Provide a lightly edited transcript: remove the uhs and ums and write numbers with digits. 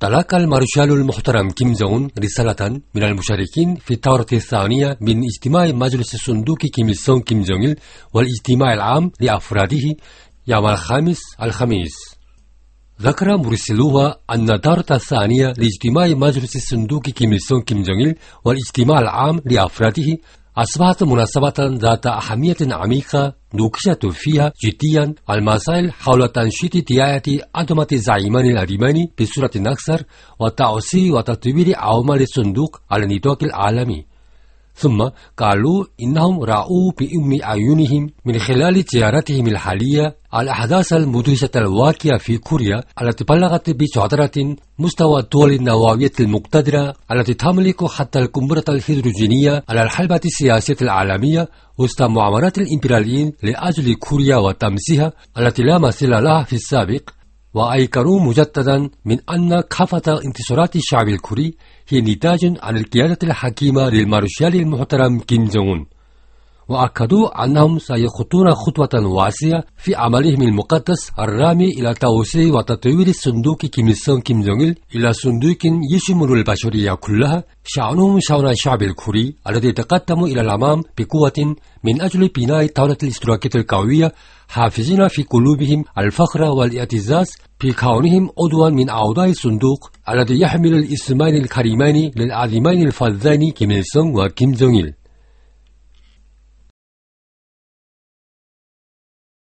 تلقى المارشال المحترم كيم جونغ رسالة من المشاركين في الدورة الثانية من اجتماع مجلس صندوق كيم إل سونغ كيم جونغ إل والاجتماع العام لأفراده يوم الخميس. ذكر مراسلوها أن الدورة الثانية لاجتماع مجلس صندوق كيم إل سونغ كيم جونغ إل والاجتماع العام لأفراده أصبحت مناسبة ذات أهمية عميقة نوقشت فيها جديا المسائل حول تنشيط دعاية أنظمة الزعيمان الأليمان بصورة أكثر وتوسيع وتطوير أعمال الصندوق على النطاق العالمي. ثم قالوا إنهم رأوا بأم أعينهم من خلال زيارتهم الحالية الأحداث المدهشة الواقعة في كوريا التي بلغت بجدارة مستوى الدول النووية المقتدرة التي تملك حتى القنبلة الهيدروجينية على الحلبة السياسية العالمية وسط مؤامرات الإمبرياليين لأجل كوريا وتمسيها التي لا مثيل لها في السابق. وأيقنوا مجددا من أن كافة انتصارات الشعب الكوري هي نتاج عن القيادة الحكيمة للمارشال المحترم كيم جونغ. وأكدوا أنهم سيخطون خطوة واسعة في عملهم المقدس الرامي إلى توسيع وتطوير صندوق كيم إل سونغ كيم جونغ إل إلى صندوق يشمل البشرية كلها. شأنهم شأن الشعب الكوري الذي يتقدم إلى الأمام بقوة من أجل بناء الدولة الاشتراكية القوية، حافظين في قلوبهم الفخر والاعتزاز بكونهم عضوا من أعضاء الصندوق الذي يحمل الاسمين الكريمين للعظيمين الفذين كيم إل سونغ وكيم جونغ إل.